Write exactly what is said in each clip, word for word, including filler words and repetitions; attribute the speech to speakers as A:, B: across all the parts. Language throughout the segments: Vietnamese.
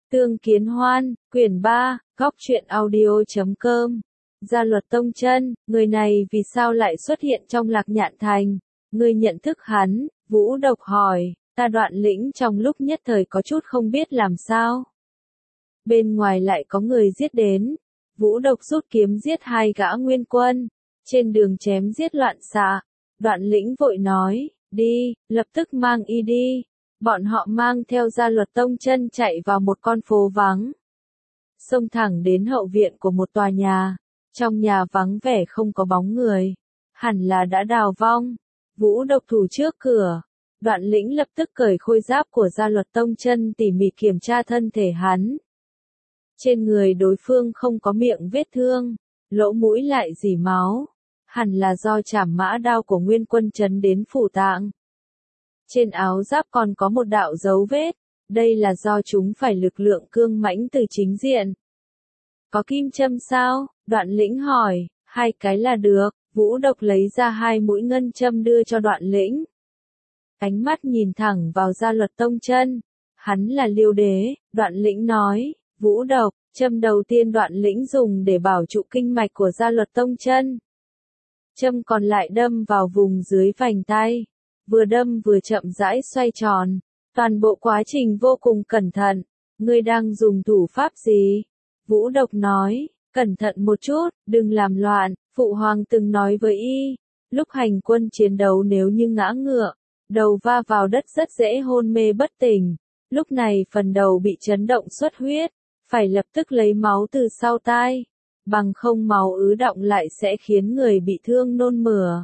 A: Tương Kiến Hoan, quyển ba, góc truyện audio chấm com. Gia Luật Tông Chân, người này vì sao lại xuất hiện trong Lạc Nhạn Thành? Ngươi nhận thức hắn? Vũ Độc hỏi. Ta Đoạn Lĩnh trong lúc nhất thời có chút không biết làm sao. Bên ngoài lại có người giết đến. Vũ Độc rút kiếm giết hai gã nguyên quân. Trên đường chém giết loạn xạ. Đoạn Lĩnh vội nói, đi, lập tức mang y đi. Bọn họ mang theo Gia Luật Tông Chân chạy vào một con phố vắng. Xông thẳng đến hậu viện của một tòa nhà. Trong nhà vắng vẻ không có bóng người. Hẳn là đã đào vong. Vũ Độc thủ trước cửa. Đoạn Lĩnh lập tức cởi khôi giáp của Gia Luật Tông Chân tỉ mỉ kiểm tra thân thể hắn. Trên người đối phương không có miệng vết thương, lỗ mũi lại rỉ máu. Hẳn là do chảm mã đao của Nguyên Quân chấn đến phủ tạng. Trên áo giáp còn có một đạo dấu vết, đây là do chúng phải lực lượng cương mãnh từ chính diện. Có kim châm sao? Đoạn Lĩnh hỏi, hai cái là được. Vũ Độc lấy ra hai mũi ngân châm đưa cho Đoạn Lĩnh. Ánh mắt nhìn thẳng vào Gia Luật Tông Chân. Hắn là Liêu Đế, Đoạn Lĩnh nói, Vũ Độc, châm đầu tiên Đoạn Lĩnh dùng để bảo trụ kinh mạch của Gia Luật Tông Chân. Châm còn lại đâm vào vùng dưới vành tay. Vừa đâm vừa chậm rãi xoay tròn. Toàn bộ quá trình vô cùng cẩn thận. Ngươi đang dùng thủ pháp gì? Vũ Độc nói, cẩn thận một chút, đừng làm loạn. Phụ hoàng từng nói với y, lúc hành quân chiến đấu nếu như ngã ngựa, đầu va vào đất rất dễ hôn mê bất tỉnh. Lúc này phần đầu bị chấn động xuất huyết, phải lập tức lấy máu từ sau tai. Bằng không máu ứ đọng lại sẽ khiến người bị thương nôn mửa.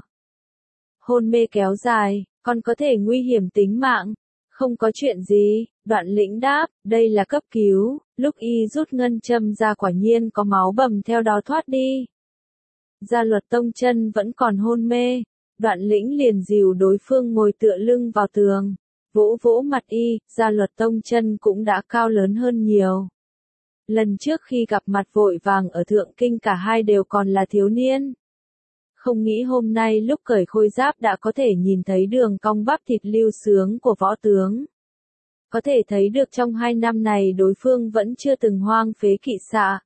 A: Hôn mê kéo dài, còn có thể nguy hiểm tính mạng. Không có chuyện gì, Đoạn Lĩnh đáp, đây là cấp cứu. Lúc y rút ngân châm ra quả nhiên có máu bầm theo đó thoát đi. Gia Luật Tông Chân vẫn còn hôn mê. Đoạn Lĩnh liền dìu đối phương ngồi tựa lưng vào tường. Vỗ vỗ mặt y, Gia Luật Tông Chân cũng đã cao lớn hơn nhiều. Lần trước khi gặp mặt vội vàng ở Thượng Kinh cả hai đều còn là thiếu niên. Không nghĩ hôm nay lúc cởi khôi giáp đã có thể nhìn thấy đường cong bắp thịt lưu sướng của võ tướng. Có thể thấy được trong hai năm này đối phương vẫn chưa từng hoang phế kỵ xạ.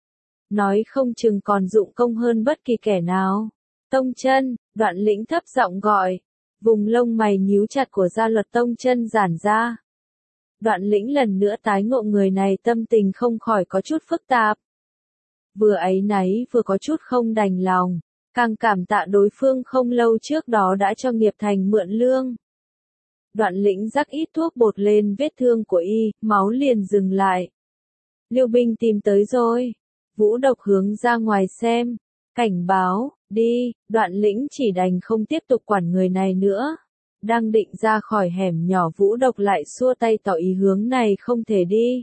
A: Nói không chừng còn dụng công hơn bất kỳ kẻ nào. Tông Chân, Đoạn Lĩnh thấp giọng gọi. Vùng lông mày nhíu chặt của Gia Luật Tông Chân giãn ra. Đoạn Lĩnh lần nữa tái ngộ người này tâm tình không khỏi có chút phức tạp. Vừa áy náy vừa có chút không đành lòng. Càng cảm tạ đối phương không lâu trước đó đã cho Nghiệp Thành mượn lương. Đoạn Lĩnh rắc ít thuốc bột lên vết thương của y, máu liền dừng lại. Liêu binh tìm tới rồi. Vũ Độc hướng ra ngoài xem. Cảnh báo, đi, Đoạn Lĩnh chỉ đành không tiếp tục quản người này nữa. Đang định ra khỏi hẻm nhỏ Vũ Độc lại xua tay tỏ ý hướng này không thể đi.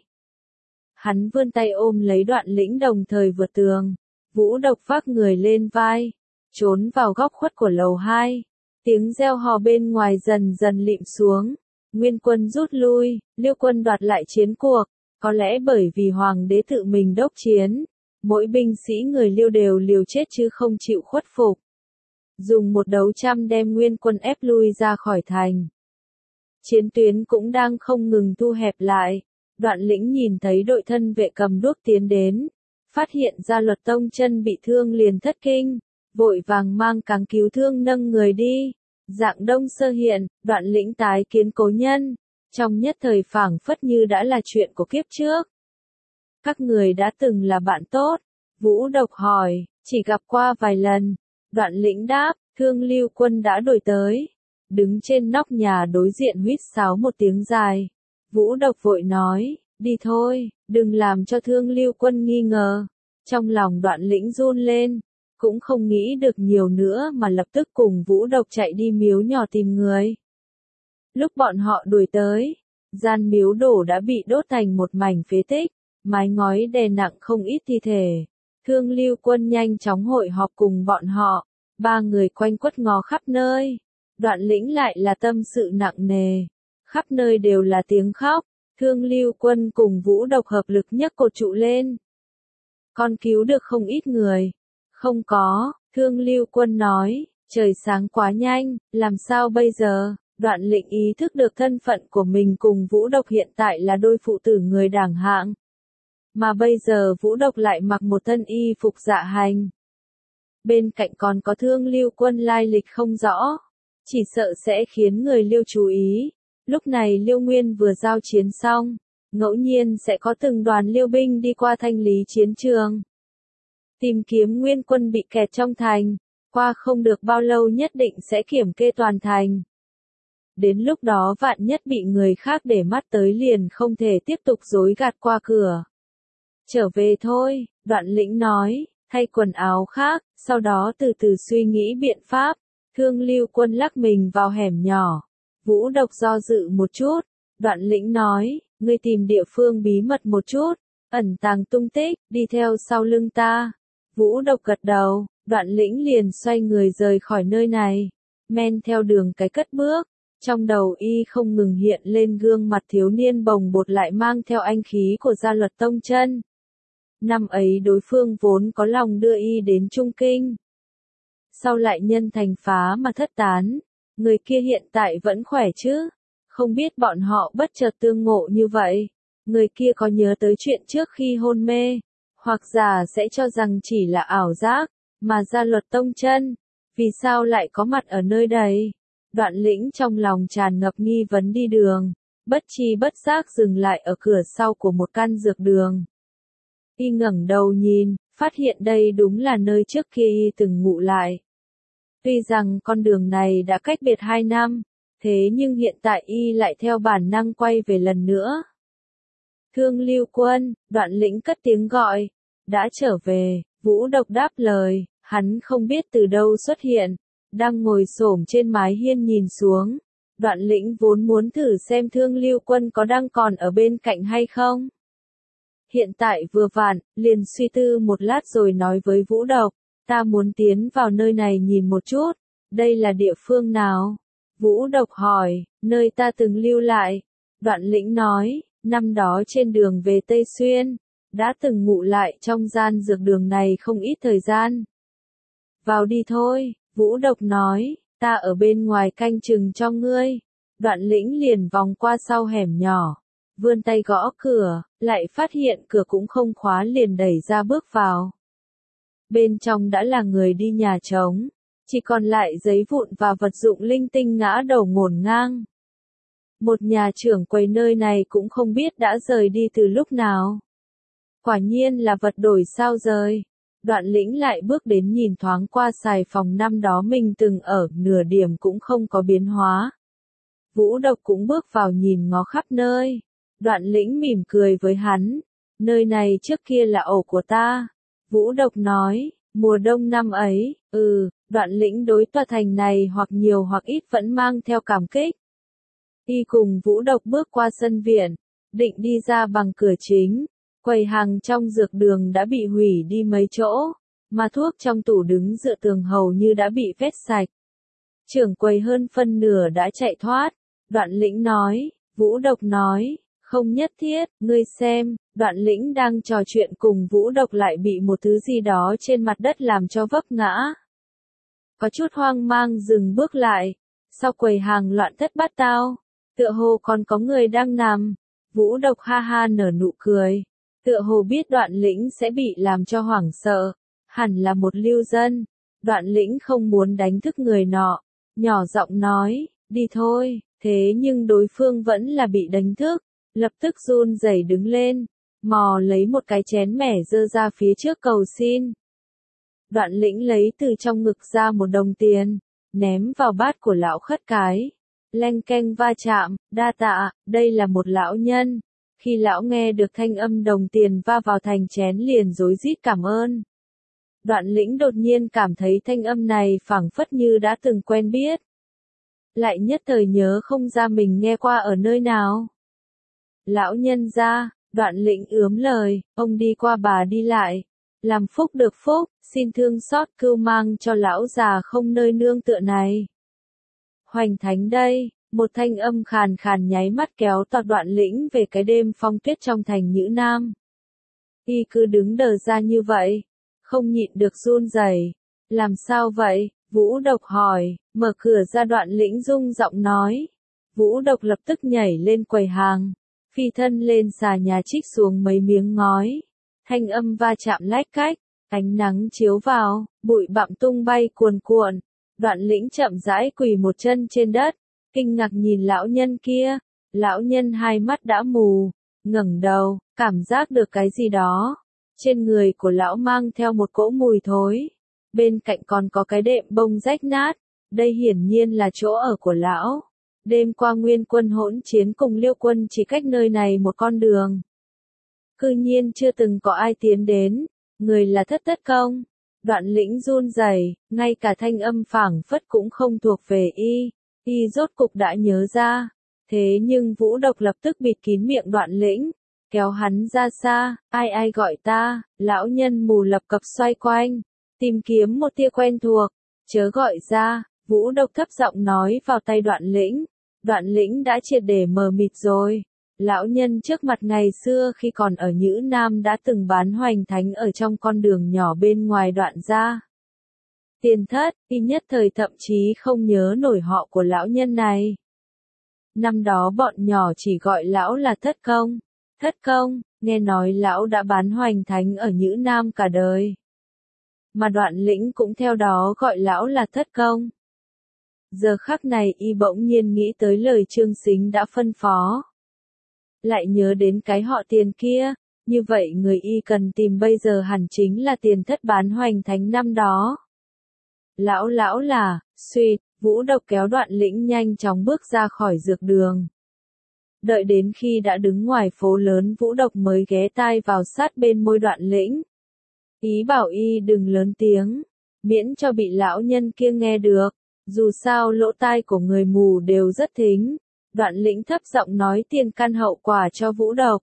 A: Hắn vươn tay ôm lấy Đoạn Lĩnh đồng thời vượt tường. Vũ Độc vác người lên vai. Trốn vào góc khuất của lầu hai. Tiếng reo hò bên ngoài dần dần lịm xuống. Nguyên quân rút lui, Liêu quân đoạt lại chiến cuộc. Có lẽ bởi vì Hoàng đế tự mình đốc chiến. Mỗi binh sĩ người Liêu đều liều chết chứ không chịu khuất phục. Dùng một đấu trăm đem Nguyên quân ép lui ra khỏi thành. Chiến tuyến cũng đang không ngừng thu hẹp lại. Đoạn Lĩnh nhìn thấy đội thân vệ cầm đuốc tiến đến. Phát hiện Gia Luật Tông Chân bị thương liền thất kinh. Vội vàng mang cáng cứu thương nâng người đi. Dạng đông sơ hiện, Đoạn Lĩnh tái kiến cố nhân. Trong nhất thời phảng phất như đã là chuyện của kiếp trước. Các người đã từng là bạn tốt. Vũ Độc hỏi, chỉ gặp qua vài lần. Đoạn Lĩnh đáp, Thương Lưu Quân đã đuổi tới. Đứng trên nóc nhà đối diện huýt sáo một tiếng dài. Vũ Độc vội nói, đi thôi, đừng làm cho Thương Lưu Quân nghi ngờ. Trong lòng Đoạn Lĩnh run lên. Cũng không nghĩ được nhiều nữa mà lập tức cùng Vũ Độc chạy đi miếu nhỏ tìm người. Lúc bọn họ đuổi tới, gian miếu đổ đã bị đốt thành một mảnh phế tích, mái ngói đè nặng không ít thi thể. Thương Lưu Quân nhanh chóng hội họp cùng bọn họ, ba người quanh quất ngó khắp nơi. Đoạn Lĩnh lại là tâm sự nặng nề, khắp nơi đều là tiếng khóc. Thương Lưu Quân cùng Vũ Độc hợp lực nhấc cột trụ lên. Con cứu được không ít người. Không có, Thương Lưu Quân nói, trời sáng quá nhanh, làm sao bây giờ? Đoạn Lĩnh ý thức được thân phận của mình cùng Vũ Độc hiện tại là đôi phụ tử người đẳng hạng. Mà bây giờ Vũ Độc lại mặc một thân y phục dạ hành. Bên cạnh còn có Thương Lưu Quân lai lịch không rõ. Chỉ sợ sẽ khiến người Liêu chú ý. Lúc này Liêu Nguyên vừa giao chiến xong. Ngẫu nhiên sẽ có từng đoàn Liêu binh đi qua thanh lý chiến trường. Tìm kiếm Nguyên quân bị kẹt trong thành. Qua không được bao lâu nhất định sẽ kiểm kê toàn thành. Đến lúc đó vạn nhất bị người khác để mắt tới liền không thể tiếp tục dối gạt qua cửa. Trở về thôi, Đoạn Lĩnh nói, thay quần áo khác, sau đó từ từ suy nghĩ biện pháp. Thương Lưu Quân lắc mình vào hẻm nhỏ. Vũ Độc do dự một chút. Đoạn Lĩnh nói, ngươi tìm địa phương bí mật một chút, ẩn tàng tung tích, đi theo sau lưng ta. Vũ Độc gật đầu, Đoạn Lĩnh liền xoay người rời khỏi nơi này. Men theo đường cái cất bước. Trong đầu y không ngừng hiện lên gương mặt thiếu niên bồng bột lại mang theo anh khí của Gia Luật Tông Chân. Năm ấy đối phương vốn có lòng đưa y đến Trung Kinh. Sau lại nhân thành phá mà thất tán. Người kia hiện tại vẫn khỏe chứ? Không biết bọn họ bất chợt tương ngộ như vậy. Người kia có nhớ tới chuyện trước khi hôn mê. Hoặc giả sẽ cho rằng chỉ là ảo giác. Mà Gia Luật Tông Chân, vì sao lại có mặt ở nơi đây? Đoạn Lĩnh trong lòng tràn ngập nghi vấn đi đường. Bất chi bất giác dừng lại ở cửa sau của một căn dược đường. Y ngẩng đầu nhìn, phát hiện đây đúng là nơi trước kia y từng ngụ lại. Tuy rằng con đường này đã cách biệt hai năm, thế nhưng hiện tại y lại theo bản năng quay về lần nữa. Thương Lưu Quân, Đoạn Lĩnh cất tiếng gọi. Đã trở về, Vũ Độc đáp lời, hắn không biết từ đâu xuất hiện, đang ngồi xổm trên mái hiên nhìn xuống. Đoạn Lĩnh vốn muốn thử xem Thương Lưu Quân có đang còn ở bên cạnh hay không. Hiện tại vừa vặn, liền suy tư một lát rồi nói với Vũ Độc, ta muốn tiến vào nơi này nhìn một chút, đây là địa phương nào? Vũ Độc hỏi, nơi ta từng lưu lại. Đoạn Lĩnh nói, năm đó trên đường về Tây Xuyên, đã từng ngụ lại trong gian dược đường này không ít thời gian. Vào đi thôi, Vũ Độc nói, ta ở bên ngoài canh chừng cho ngươi. Đoạn Lĩnh liền vòng qua sau hẻm nhỏ, vươn tay gõ cửa, lại phát hiện cửa cũng không khóa liền đẩy ra bước vào. Bên trong đã là người đi nhà trống, chỉ còn lại giấy vụn và vật dụng linh tinh ngã đầu ngổn ngang. Một nhà trưởng quầy nơi này cũng không biết đã rời đi từ lúc nào. Quả nhiên là vật đổi sao rời. Đoạn Lĩnh lại bước đến nhìn thoáng qua xài phòng năm đó mình từng ở, nửa điểm cũng không có biến hóa. Vũ Độc cũng bước vào nhìn ngó khắp nơi. Đoạn Lĩnh mỉm cười với hắn. Nơi này trước kia là ổ của ta. Vũ Độc nói, mùa đông năm ấy, ừ, Đoạn Lĩnh đối tòa thành này hoặc nhiều hoặc ít vẫn mang theo cảm kích. Y cùng Vũ Độc bước qua sân viện, định đi ra bằng cửa chính. Quầy hàng trong dược đường đã bị hủy đi mấy chỗ, mà thuốc trong tủ đứng dựa tường hầu như đã bị vét sạch. Trưởng quầy hơn phân nửa đã chạy thoát. Đoạn Lĩnh nói, Vũ Độc nói, không nhất thiết, ngươi xem. Đoạn Lĩnh đang trò chuyện cùng Vũ Độc lại bị một thứ gì đó trên mặt đất làm cho vấp ngã. Có chút hoang mang dừng bước lại. Sau quầy hàng loạn thất bát tao, tựa hồ còn có người đang nằm. Vũ Độc ha ha nở nụ cười. Tựa hồ biết Đoạn Lĩnh sẽ bị làm cho hoảng sợ, hẳn là một lưu dân. Đoạn Lĩnh không muốn đánh thức người nọ, nhỏ giọng nói, đi thôi, thế nhưng đối phương vẫn là bị đánh thức, lập tức run rẩy đứng lên, mò lấy một cái chén mẻ giơ ra phía trước cầu xin. Đoạn Lĩnh lấy từ trong ngực ra một đồng tiền, ném vào bát của lão khất cái, leng keng va chạm, đa tạ, đây là một lão nhân. Khi lão nghe được thanh âm đồng tiền va vào thành chén liền rối rít cảm ơn. Đoạn Lĩnh đột nhiên cảm thấy thanh âm này phảng phất như đã từng quen biết. Lại nhất thời nhớ không ra mình nghe qua ở nơi nào. Lão nhân gia, Đoạn Lĩnh ướm lời, ông đi qua bà đi lại. Làm phúc được phúc, xin thương xót cưu mang cho lão già không nơi nương tựa này. Hoành thánh đây. Một thanh âm khàn khàn nháy mắt kéo tọt Đoạn Lĩnh về cái đêm phong tuyết trong thành Nhữ Nam. Y cứ đứng đờ ra như vậy, không nhịn được run rẩy. Làm sao vậy? Vũ Độc hỏi, mở cửa ra. Đoạn Lĩnh rung giọng nói. Vũ Độc lập tức nhảy lên quầy hàng, phi thân lên xà nhà trích xuống mấy miếng ngói. Thanh âm va chạm lách cách, ánh nắng chiếu vào, bụi bặm tung bay cuồn cuộn. Đoạn Lĩnh chậm rãi quỳ một chân trên đất, kinh ngạc nhìn lão nhân kia. Lão nhân hai mắt đã mù, ngẩng đầu, cảm giác được cái gì đó. Trên người của lão mang theo một cỗ mùi thối. Bên cạnh còn có cái đệm bông rách nát. Đây hiển nhiên là chỗ ở của lão. Đêm qua Nguyên Quân hỗn chiến cùng Liêu Quân chỉ cách nơi này một con đường. Cư nhiên chưa từng có ai tiến đến. Người là Thất Tất Công. Đoạn Lĩnh run rẩy, ngay cả thanh âm phảng phất cũng không thuộc về y. Y rốt cục đã nhớ ra. Thế nhưng Vũ Độc lập tức bịt kín miệng Đoạn Lĩnh, kéo hắn ra xa. Ai ai gọi ta? Lão nhân mù lập cập xoay quanh, tìm kiếm một tia quen thuộc. Chớ gọi ra. Vũ Độc thấp giọng nói vào tay Đoạn Lĩnh. Đoạn Lĩnh đã triệt để mờ mịt rồi. Lão nhân trước mặt ngày xưa khi còn ở Nhữ Nam đã từng bán hoành thánh ở trong con đường nhỏ bên ngoài Đoạn gia. Tiền Thất, y nhất thời thậm chí không nhớ nổi họ của lão nhân này. Năm đó bọn nhỏ chỉ gọi lão là Thất Công. Thất Công, nghe nói lão đã bán hoành thánh ở Nhữ Nam cả đời. Mà Đoạn Lĩnh cũng theo đó gọi lão là Thất Công. Giờ khắc này y bỗng nhiên nghĩ tới lời Trương Sính đã phân phó. Lại nhớ đến cái họ Tiền kia, như vậy người y cần tìm bây giờ hẳn chính là Tiền Thất bán hoành thánh năm đó. Lão lão là, suýt, Vũ Độc kéo Đoạn Lĩnh nhanh chóng bước ra khỏi dược đường. Đợi đến khi đã đứng ngoài phố lớn Vũ Độc mới ghé tai vào sát bên môi Đoạn Lĩnh. Ý bảo y đừng lớn tiếng, miễn cho bị lão nhân kia nghe được, dù sao lỗ tai của người mù đều rất thính. Đoạn Lĩnh thấp giọng nói tiền căn hậu quả cho Vũ Độc.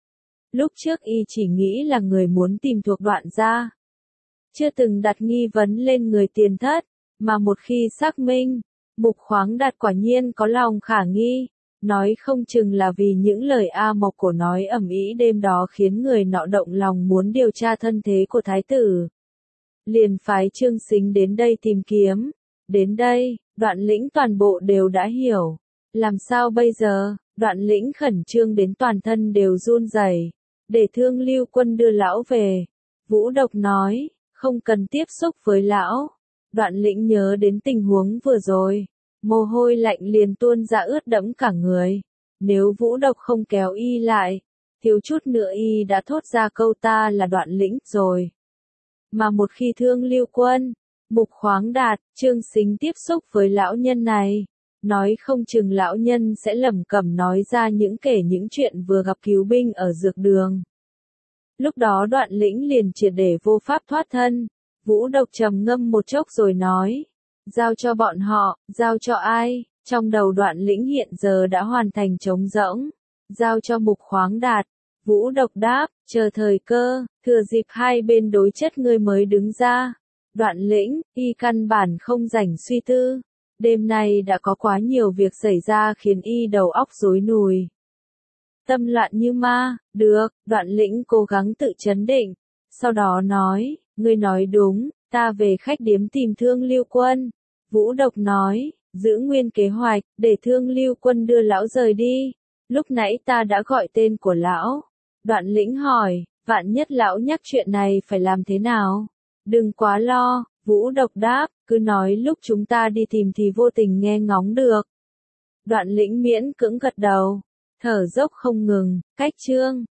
A: Lúc trước y chỉ nghĩ là người muốn tìm thuộc Đoạn gia. Chưa từng đặt nghi vấn lên người Tiền Thất, mà một khi xác minh, Mục Khoáng Đạt quả nhiên có lòng khả nghi, nói không chừng là vì những lời A Mộc Cổ nói ầm ĩ đêm đó khiến người nọ động lòng muốn điều tra thân thế của thái tử. Liền phái Trương Sính đến đây tìm kiếm. Đến đây, Đoạn Lĩnh toàn bộ đều đã hiểu. Làm sao bây giờ? Đoạn Lĩnh khẩn trương đến toàn thân đều run rẩy. Để Thương Lưu Quân đưa lão về. Vũ Độc nói, không cần tiếp xúc với lão. Đoạn Lĩnh nhớ đến tình huống vừa rồi. Mồ hôi lạnh liền tuôn ra ướt đẫm cả người. Nếu Vũ Độc không kéo y lại, thiếu chút nữa y đã thốt ra câu ta là Đoạn Lĩnh rồi. Mà một khi Thương Lưu Quân, Mục Khoáng Đạt, Trương Sính tiếp xúc với lão nhân này, nói không chừng lão nhân sẽ lẩm cẩm nói ra những kể những chuyện vừa gặp cứu binh ở dược đường. Lúc đó Đoạn Lĩnh liền triệt để vô pháp thoát thân. Vũ Độc trầm ngâm một chốc rồi nói, giao cho bọn họ. Giao cho ai? Trong đầu Đoạn Lĩnh hiện giờ đã hoàn thành trống rỗng. Giao cho Mục Khoáng Đạt. Vũ Độc đáp, chờ thời cơ, thừa dịp hai bên đối chất ngươi mới đứng ra. Đoạn Lĩnh, y căn bản không rảnh suy tư. Đêm nay đã có quá nhiều việc xảy ra khiến y đầu óc rối nùi. Tâm loạn như ma. Được, Đoạn Lĩnh cố gắng tự trấn định. Sau đó nói, ngươi nói đúng, ta về khách điếm tìm Thương Lưu Quân. Vũ Độc nói, giữ nguyên kế hoạch, để Thương Lưu Quân đưa lão rời đi. Lúc nãy ta đã gọi tên của lão. Đoạn Lĩnh hỏi, vạn nhất lão nhắc chuyện này phải làm thế nào? Đừng quá lo. Vũ Độc đáp, cứ nói lúc chúng ta đi tìm thì vô tình nghe ngóng được. Đoạn Lĩnh miễn cưỡng gật đầu, thở dốc không ngừng. Cách chương